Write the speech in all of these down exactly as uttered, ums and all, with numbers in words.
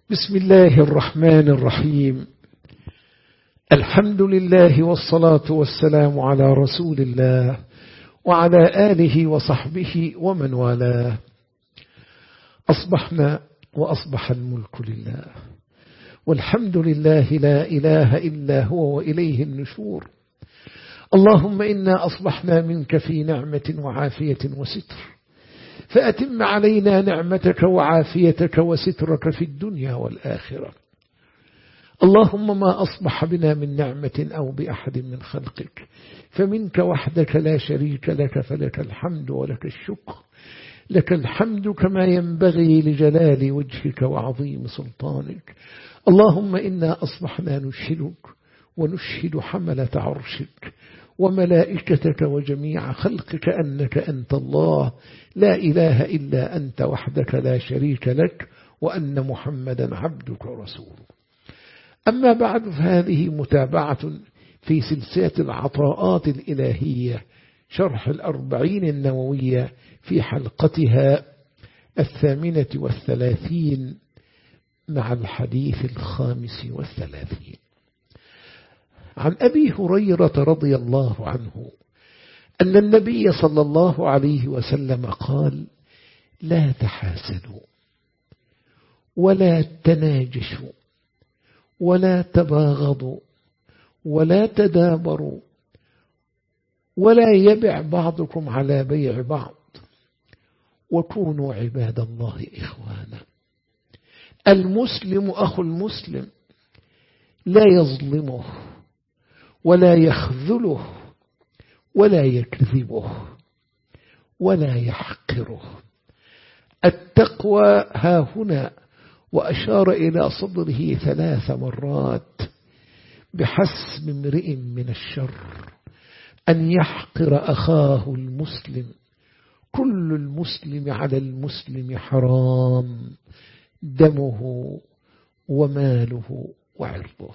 بسم الله الرحمن الرحيم. الحمد لله والصلاة والسلام على رسول الله وعلى آله وصحبه ومن والاه. أصبحنا وأصبح الملك لله، والحمد لله لا إله إلا هو وإليه النشور. اللهم إنا أصبحنا منك في نعمة وعافية وستر، فأتم علينا نعمتك وعافيتك وسترك في الدنيا والآخرة. اللهم ما أصبح بنا من نعمة أو بأحد من خلقك فمنك وحدك لا شريك لك، فلك الحمد ولك الشكر. لك الحمد كما ينبغي لجلال وجهك وعظيم سلطانك. اللهم إنا أصبحنا نشهدك ونشهد حملة عرشك وملائكتك وجميع خلقك أنك أنت الله لا إله إلا أنت وحدك لا شريك لك، وأن محمدا عبدك ورسولك. أما بعد، فهذه متابعة في سلسلة العطاءات الإلهية، شرح الأربعين النووية في حلقتها الثامنة والثلاثين مع الحديث الخامس والثلاثين. عن أبي هريرة رضي الله عنه أن النبي صلى الله عليه وسلم قال: لا تحاسدوا ولا تناجشوا ولا تباغضوا ولا تدابروا ولا يبع بعضكم على بيع بعض، وكونوا عباد الله إخوانا. المسلم أخو المسلم لا يظلمه ولا يخذله ولا يكذبه ولا يحقره. التقوى ها هنا، وأشار إلى صدره ثلاث مرات: بحسب امرئ من الشر أن يحقر أخاه المسلم، كل المسلم على المسلم حرام، دمه وماله وعرضه.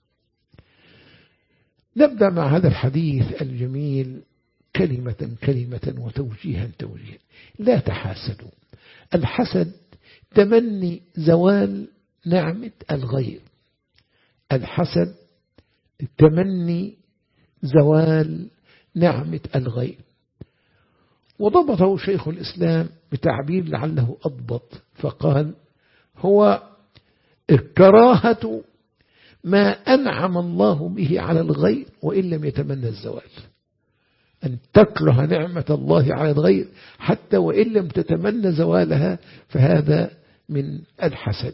نبدأ مع هذا الحديث الجميل كلمة كلمة وتوجيها توجيها. لا تحاسدوا. الحسد تمني زوال نعمة الغير. الحسد تمني زوال نعمة الغير. وضبطه شيخ الإسلام بتعبير لعله أضبط، فقال: هو الكراهة ما أنعم الله به على الغير وإن لم يتمنى الزوال. أن تكره نعمة الله على الغير حتى وإن لم تتمنى زوالها، فهذا من الحسد.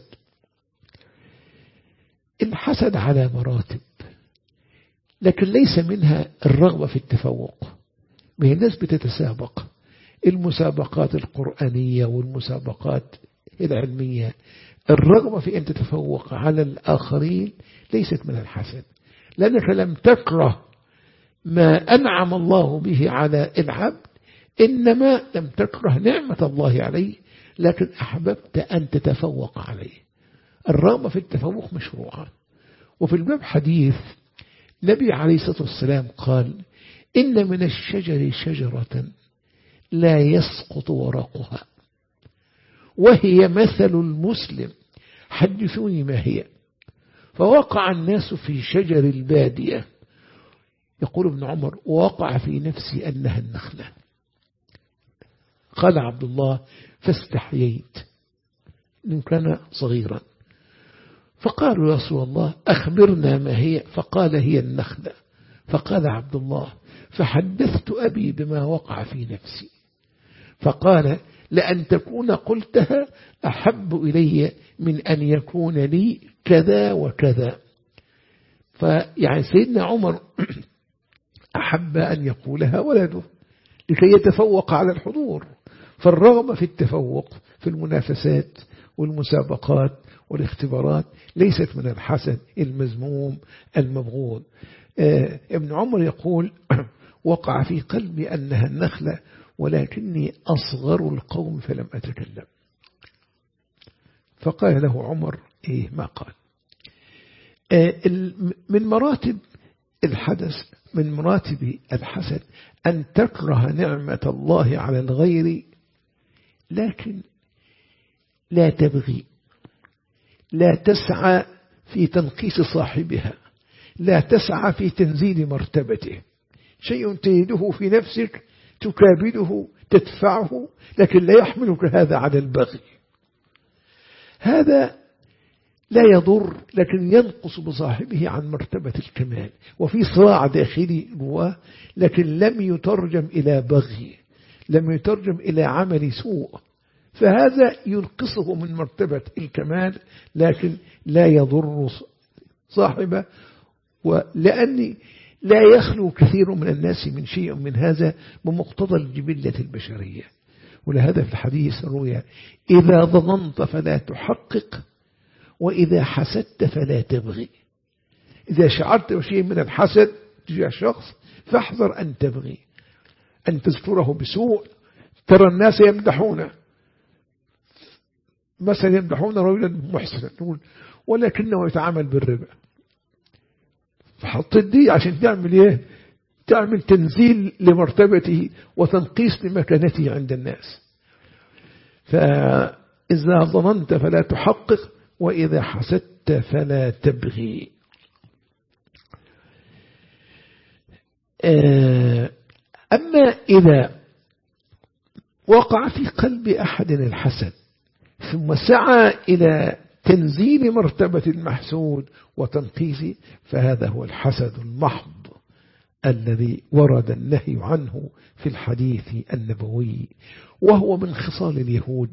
الحسد على مراتب، لكن ليس منها الرغبة في التفوق. ما هي الناس بتتسابق، المسابقات القرآنية والمسابقات العلمية، الرغبة في أن تتفوق على الآخرين ليست من الحسد، لأنك لم تكره ما أنعم الله به على العبد، إنما لم تكره نعمة الله عليه، لكن أحببت أن تتفوق عليه. الرغبة في التفوق مشروعة. وفي الباب حديث النبي عليه الصلاة والسلام قال: إن من الشجر شجرة لا يسقط ورقها وهي مثل المسلم، حدثوني ما هي. فوقع الناس في شجر البادية. يقول ابن عمر: ووقع في نفسي أنها النخلة. قال عبد الله: فاستحييت إن كان صغيرا. فقالوا: يا رسول الله أخبرنا ما هي. فقال: هي النخلة. فقال عبد الله: فحدثت أبي بما وقع في نفسي، فقال: لأن تكون قلتها أحب إلي من أن يكون لي كذا وكذا. فيعني سيدنا عمر أحب أن يقولها ولده لكي يتفوق على الحضور. فالرغبة في التفوق في المنافسات والمسابقات والاختبارات ليست من الحسد المذموم المبغوض. آه ابن عمر يقول: وقع في قلبي أنها النخلة ولكني أصغر القوم فلم أتكلم. فقال له عمر: إيه ما قال. آه من مراتب الحدث، من مراتب الحسد، أن تكره نعمة الله على الغير لكن لا تبغي، لا تسعى في تنقيص صاحبها، لا تسعى في تنزيل مرتبته. شيء تجده في نفسك تكابده تدفعه، لكن لا يحملك هذا على البغي. هذا لا يضر، لكن ينقص بصاحبه عن مرتبة الكمال، وفي صراع داخلي جواه، لكن لم يترجم إلى بغي، لم يترجم إلى عمل سوء، فهذا ينقصه من مرتبة الكمال، لكن لا يضر صاحبه. ولأني لا يخلو كثير من الناس من شيء من هذا بمقتضى الجبلة البشرية. ولهذا في الحديث روي: إذا ظننت فلا تحقق، وإذا حسدت فلا تبغي. إذا شعرت بشيء من الحسد تجاه شخص فاحذر أن تبغي، أن تذكره بسوء. ترى الناس يمدحونه، مثلا يمدحون رجلا محسنا، تقول ولكنه يتعامل بالربا، فحطت دي عشان تعمل ايه؟ تعمل تنزيل لمرتبته وتنقيص لمكانته عند الناس. فإذا ظننت فلا تحقق، وإذا حسدت فلا تبغي. أما إذا وقع في قلب أحد الحسد ثم سعى إلى تنزيل مرتبة المحسود وتنقيصه، فهذا هو الحسد المحض الذي ورد النهي عنه في الحديث النبوي، وهو من خصال اليهود.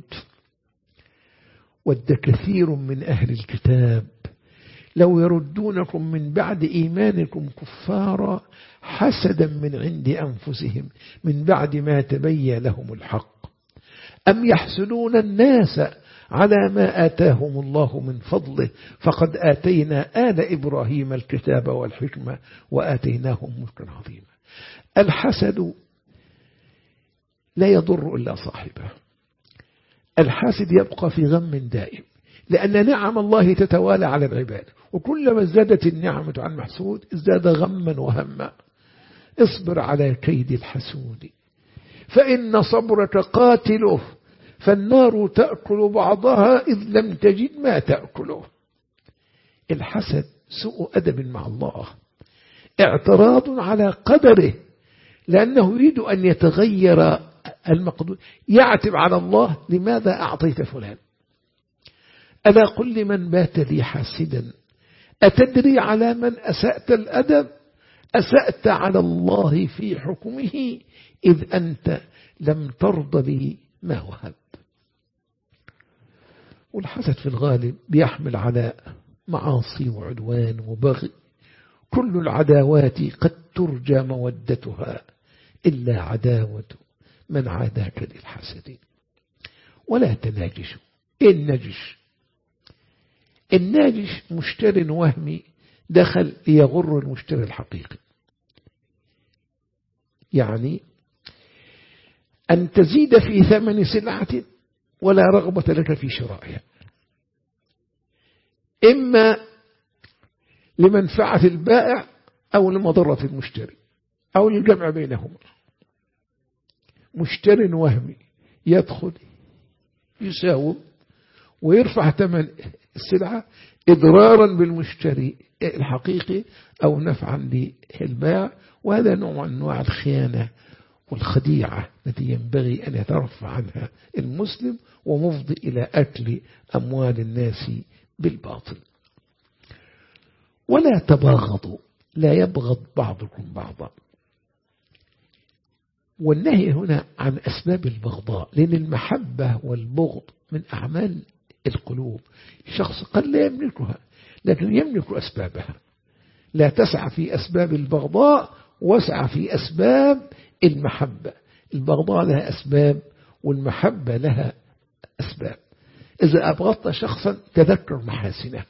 ود كثير من أهل الكتاب لو يردونكم من بعد إيمانكم كفارا حسدا من عند أنفسهم من بعد ما تبين لهم الحق، أم يحسدون الناس على ما آتاهم الله من فضله فقد آتينا آل إبراهيم الكتاب والحكمة وآتيناهم ملكا عظيما. الحسد لا يضر إلا صاحبه. الحاسد يبقى في غم دائم، لأن نعم الله تتوالى على العباد، وكلما ازدادت النعمة عن محسود ازداد غما وهما. اصبر على كيد الحسود فإن صبرك قاتله، فالنار تأكل بعضها إذ لم تجد ما تأكله. الحسد سوء أدب مع الله، اعتراض على قدره، لأنه يريد أن يتغير المقدور، يعتب على الله: لماذا أعطيت فلان؟ ألا قل لمن بات لي حاسدا: أتدري على من أسأت الأدب؟ أسأت على الله في حكمه إذ أنت لم ترض لي ما وهب. والحسد في الغالب بيحمل على معاصي وعدوان وبغي. كل العداوات قد ترجى مودتها إلا عداوة من عاداك للحسد. ولا تناجشوا. إيه النجش؟ الناجش مشتر وهمي دخل ليغر المشتري الحقيقي، يعني أن تزيد في ثمن سلعة ولا رغبة لك في شرائها، إما لمنفعة البائع أو لمضرة المشتري أو للجمع بينهما. مشتر وهمي يدخل يساوم ويرفع ثمن السلعة إضرارا بالمشتري الحقيقي أو نفعا للبائع، وهذا نوع من أنواع الخيانة والخديعة التي ينبغي أن يترفع عنها المسلم، ومفضي إلى أكل أموال الناس بالباطل. ولا تباغضوا، لا يبغض بعضكم بعضا. والنهي هنا عن أسباب البغضاء، لأن المحبة والبغض من أعمال القلوب. شخص قد لا يملكها لكن يملك أسبابها. لا تسعى في أسباب البغضاء، واسعى في أسباب المحبة. البغضاء لها أسباب والمحبة لها أسباب. إذا أبغضت شخصا تذكر محاسنه،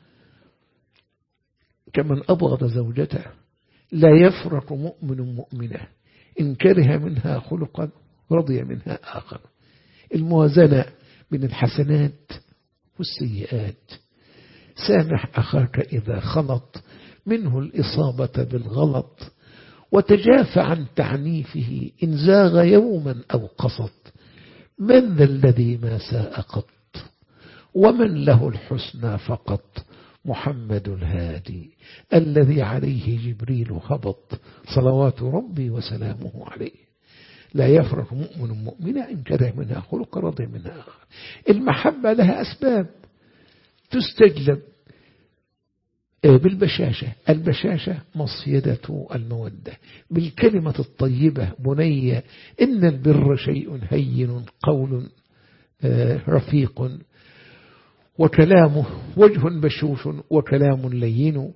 كمن أبغض زوجته لا يفرق مؤمن مؤمنة إن كره منها خلقا رضي منها آخر. الموازنة بين الحسنات والسيئات. سامح أخاك إذا خلط منه الإصابة بالغلط، وتجافى عن تعنيفه إن زاغ يوما أو قصد. من ذا الذي ما ساء قط ومن له الحسنى فقط محمد الهادي الذي عليه جبريل هبط صلوات ربي وسلامه عليه. لا يفرق مؤمن مؤمنة إن كره منها خلق رضي منها آخر. المحبة لها أسباب تستجلب بالبشاشة. البشاشة مصيدة المودة، بالكلمة الطيبة بنية إن البر شيء هين قول رفيق وكلامه وجه بشوش وكلام لين.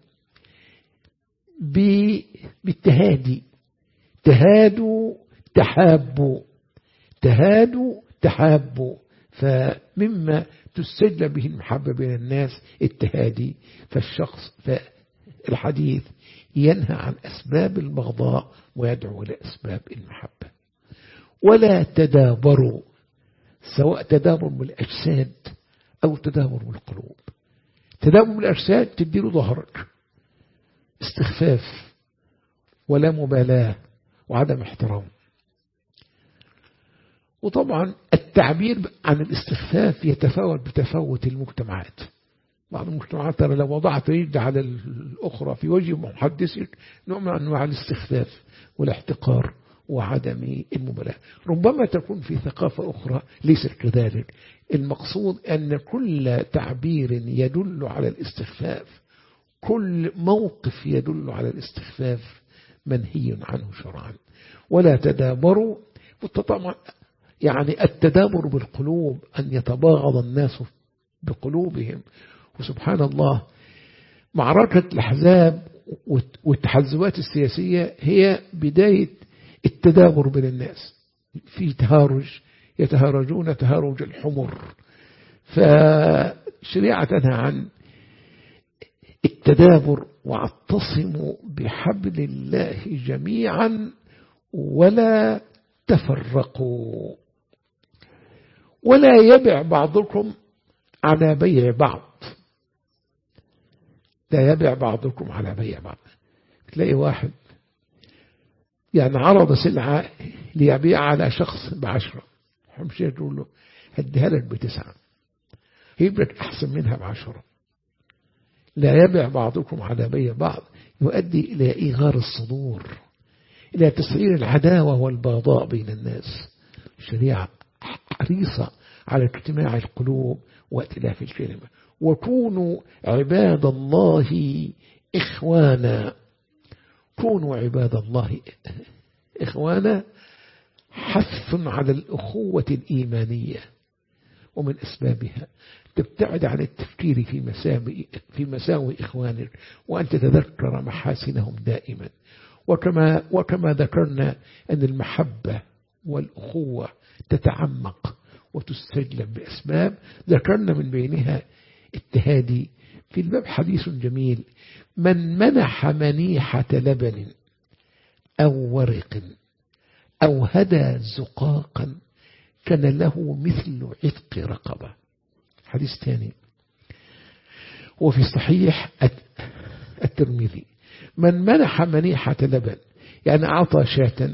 بالتهادي، تهادوا تحابوا، تهادوا تحابوا. فمما تستجلب به المحبة بين الناس التهادي. فالشخص فالحديث ينهى عن أسباب البغضاء ويدعو إلى أسباب المحبة. ولا تدابروا، سواء تدابر بالأجساد أو تدابر بالقلوب. تدابر بالأجساد تديله ظهرك، استخفاف ولا مبالاة وعدم احترام. وطبعا التعبير عن الاستخفاف يتفاوت بتفاوت المجتمعات. بعض المجتمعات ترى لو وضعت يد على الأخرى في وجه محدثك نوع من أنواع الاستخفاف والاحتقار وعدم المبالاة. ربما تكون في ثقافة أخرى ليست كذلك. المقصود أن كل تعبير يدل على الاستخفاف، كل موقف يدل على الاستخفاف منهي عنه شرعا. ولا تدابروا. طبعا يعني التدابر بالقلوب أن يتباغض الناس بقلوبهم. وسبحان الله معركة الأحزاب والتحزبات السياسية هي بداية التدابر بين الناس. في تهارج، يتهارجون تهارج الحمر. فشريعة تنهى عن التدابر. واعتصموا بحبل الله جميعا ولا تفرقوا. ولا يبع بعضكم على بيع بعض. لا يبع بعضكم على بيع بعض. تلاقي واحد يعني عرض سلعة ليبيع على شخص بعشرة، مش يقول له هديها لك بتسعة، هيبلك أحسن منها بعشرة. لا يبع بعضكم على بيع بعض يؤدي إلى إيغار الصدور، إلى تسعير العداوة والبغضاء بين الناس. الشريعة حريصة على اجتماع القلوب وائتلاف الكلمة. وكونوا عباد الله إخوانا. كونوا عباد الله إخوانا حث على الأخوة الإيمانية. ومن أسبابها تبتعد عن التفكير في مساوئ في مساوئ إخوانك، وأن تتذكر محاسنهم دائما. وكما وكما ذكرنا أن المحبة والأخوة تتعمق وتستجلب بأسباب، ذكرنا من بينها التهادي. في الباب حديث جميل: من منح منيحة لبن أو ورق أو هدى زقاقا كان له مثل عتق رقبة. حديث ثاني وفي صحيح الترمذي: من منح منيحة لبن، يعني أعطى شاة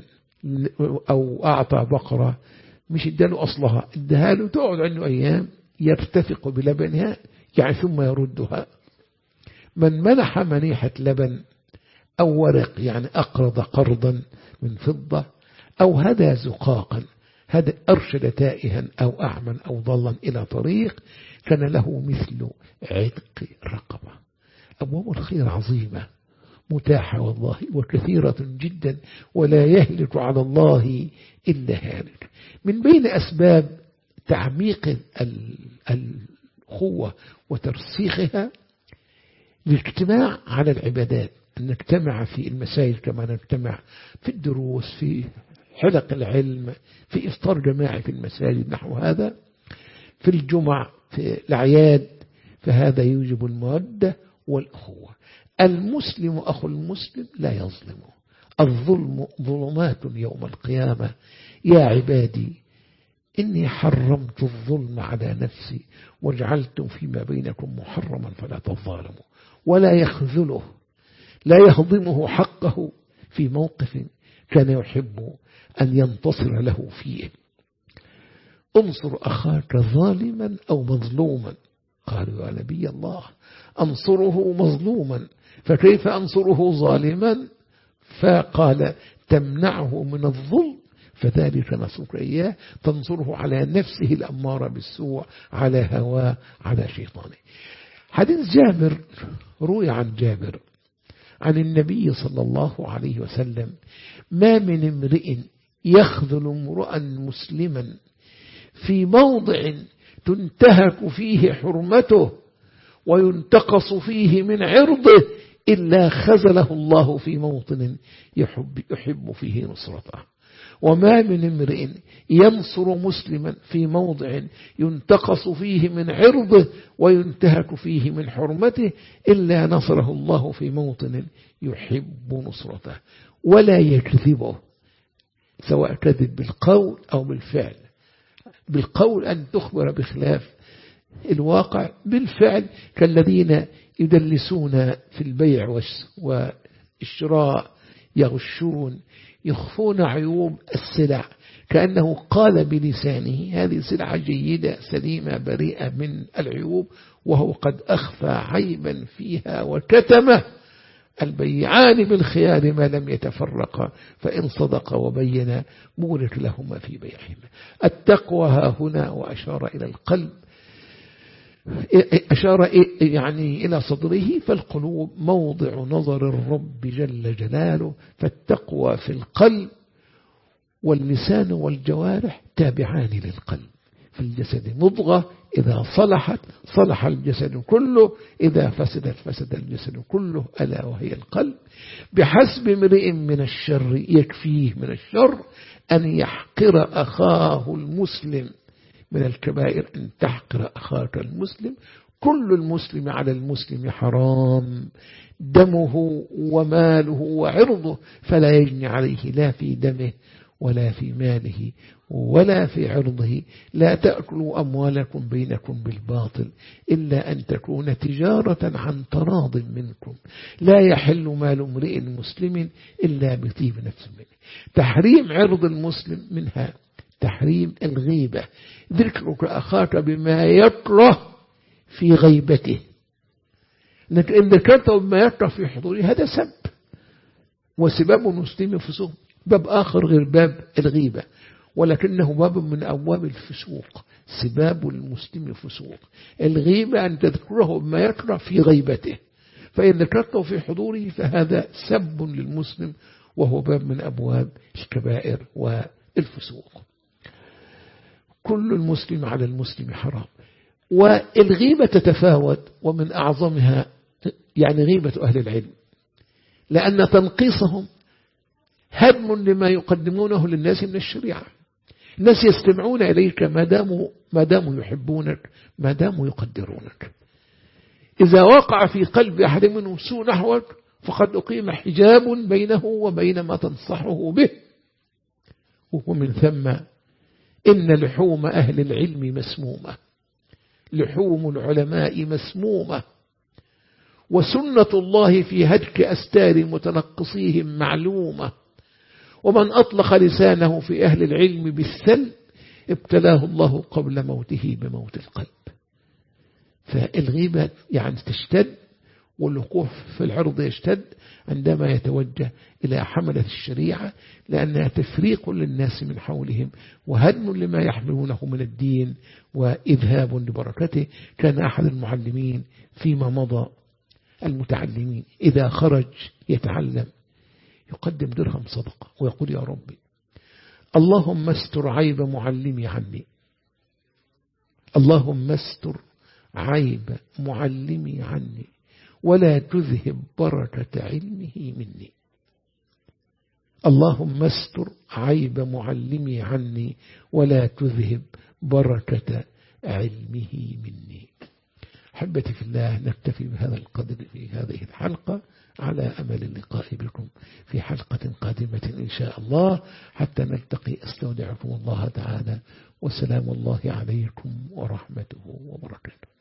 أو أعطى بقرة، مش اداله أصلها، اداها له تقعد عنه أيام يرتفق بلبنها، يعني ثم يردها. من منح منيحة لبن أو ورق، يعني أقرض قرضا من فضة، أو هدى زقاقا، هذا أرشد تائها أو أعمى أو ضلا إلى طريق، كان له مثل عتق رقبة. أبواب الخير عظيمة متاحة والله وكثيرة جدا، ولا يهلك على الله إلا هالك. من بين أسباب تعميق الأخوة وترسيخها الاجتماع على العبادات، أن نجتمع في المسائل كما نجتمع في الدروس، في حلق العلم، في إفطار جماعي في المساجد، نحو هذا، في الجمع، في الأعياد. فهذا يوجب المودة والأخوة. المسلم أخو المسلم لا يظلمه. الظلم ظلمات يوم القيامة. يا عبادي إني حرمت الظلم على نفسي وجعلت فيما بينكم محرما فلا تظالموا. ولا يخذله، لا يهضمه حقه في موقف كان يحب أن ينتصر له فيه. انصر أخاك ظالما أو مظلوما قالوا يا نبي الله أنصره مظلوما فكيف أنصره ظالما؟ فقال تمنعه من الظلم فذلك نصرك إياه، تنصره على نفسه الأمارة بالسوء، على هواه، على شيطانه. حديث جابر روي عن جابر عن النبي صلى الله عليه وسلم: ما من امرئ يخذل امرؤا مسلما في موضع تنتهك فيه حرمته وينتقص فيه من عرضه إلا خذله الله في موطن يحب, يحب فيه نصرته. وما من امرئ ينصر مسلما في موضع ينتقص فيه من عرضه وينتهك فيه من حرمته إلا نصره الله في موطن يحب نصرته ولا يكذبه، سواء كذب بالقول أو بالفعل. بالقول أن تخبر بخلاف الواقع، بالفعل كالذين يدلسون في البيع والشراء، يغشون، يخفون عيوب السلع كأنه قال بلسانه هذه سلعة جيدة سليمة بريئة من العيوب، وهو قد أخفى عيبا فيها وكتمه. البيعان بالخيار ما لم يتفرقا فإن صدقا وبينا بورك لهما في بيعهما. التقوى ها هنا، وأشار إلى القلب، أشار يعني إلى صدره، فالقلوب موضع نظر الرب جل جلاله، فالتقوى في القلب، واللسان والجوارح تابعان للقلب. في الجسد مضغة إذا صلحت صلح الجسد كله، إذا فسدت فسد الجسد كله، ألا وهي القلب. بحسب امرئ من الشر، يكفيه من الشر أن يحقر أخاه المسلم. من الكبائر أن تحقر أخاك المسلم. كل المسلم على المسلم حرام، دمه وماله وعرضه، فلا يجني عليه لا في دمه ولا في ماله ولا في عرضه. لا تأكلوا أموالكم بينكم بالباطل إلا أن تكون تجارة عن تراض منكم. لا يحل مال امرئ مسلم إلا بطيب نفس منه. تحريم عرض المسلم منها تحريم الغيبة، ذكرك أخاك بما يكره في غيبته. لكن إن ذكرته بما يكره في حضوره هذا سب، وسباب المسلم فسوق. باب آخر غير باب الغيبة، ولكنه باب من أبواب الفسوق. سباب المسلم فسوق. الغيبة أن تذكره بما يكره في غيبته، فإن ذكرته في حضوره فهذا سب للمسلم، وهو باب من أبواب الكبائر والفسوق. كل المسلم على المسلم حرام. والغيبة تتفاوت، ومن أعظمها يعني غيبة أهل العلم، لأن تنقيصهم هدم لما يقدمونه للناس من الشريعة. الناس يستمعون إليك ما داموا, ما داموا يحبونك، ما داموا يقدرونك. إذا وقع في قلب أحد منهم سوء نحوك فقد أقيم حجاب بينه وبين ما تنصحه به. ومن ثم إن لحوم أهل العلم مسمومة، لحوم العلماء مسمومة، وسنة الله في هتك أستار متنقصيهم معلومة. ومن أطلق لسانه في أهل العلم بالسلب ابتلاه الله قبل موته بموت القلب. فالغيبة يعني تشتد، والوقوف في العرض يشتد عندما يتوجه إلى حملة الشريعة، لأنها تفريق للناس من حولهم وهدم لما يحملونه من الدين وإذهاب لبركته. كان أحد المعلمين فيما مضى، المتعلمين إذا خرج يتعلم يقدم درهم صدقة ويقول يا ربي اللهم استر عيب معلمي عني، اللهم استر عيب معلمي عني ولا تذهب بركة علمه مني. اللهم استر عيب معلمي عني ولا تذهب بركة علمه مني. أحبتي في الله، نكتفي بهذا القدر في هذه الحلقة، على أمل اللقاء بكم في حلقة قادمة إن شاء الله. حتى نلتقي أستودعكم الله تعالى، وسلام الله عليكم ورحمته وبركاته.